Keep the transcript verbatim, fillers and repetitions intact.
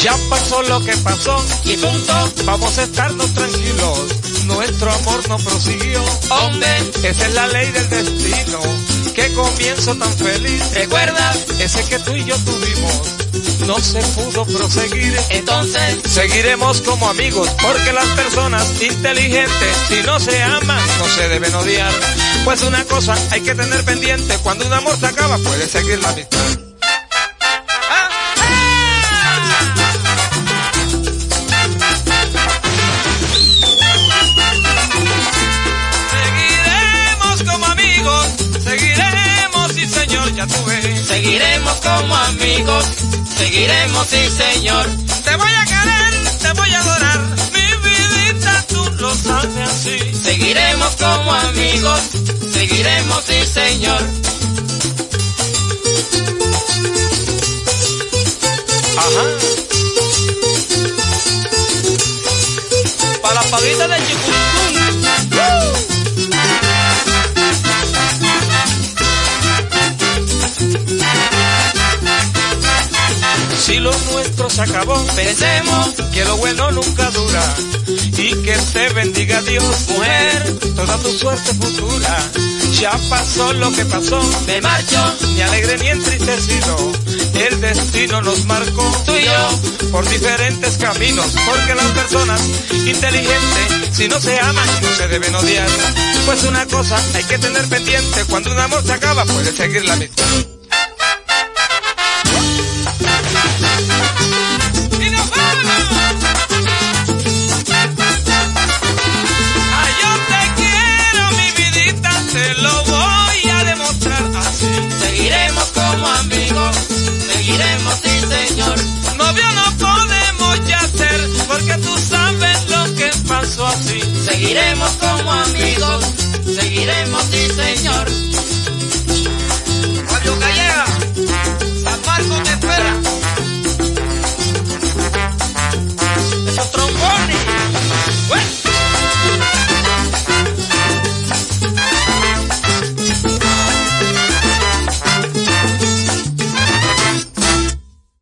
Ya pasó lo que pasó y punto. Vamos a estarnos tranquilos. Nuestro amor no prosiguió. Hombre, esa es la ley del destino. Qué comienzo tan feliz. ¿recuerdas? Ese que tú y yo tuvimos no se pudo proseguir. Entonces seguiremos como amigos, porque las personas inteligentes, si no se aman, no se deben odiar. Pues una cosa hay que tener pendiente: cuando un amor se acaba, puede seguir la amistad. Ya tú ves. Seguiremos como amigos, seguiremos, sí señor. Te voy a querer, te voy a adorar, mi vidita, tú lo sabes así. Seguiremos como amigos, seguiremos, sí señor. Ajá. Para la paguita de Chicuncún. Si lo nuestro se acabó, pensemos que lo bueno nunca dura, y que te bendiga Dios, mujer, toda tu suerte futura. Ya pasó lo que pasó, me marcho, ni alegre ni entristecido. El destino nos marcó, tú y yo, por diferentes caminos, porque las personas inteligentes, si no se aman, no se deben odiar. Pues una cosa hay que tener pendiente: cuando un amor se acaba, puede seguir la amistad. Seguiremos como amigos, seguiremos, sí señor. Novio no podemos ya ser, porque tú sabes lo que pasó así. Seguiremos como amigos, seguiremos, sí señor.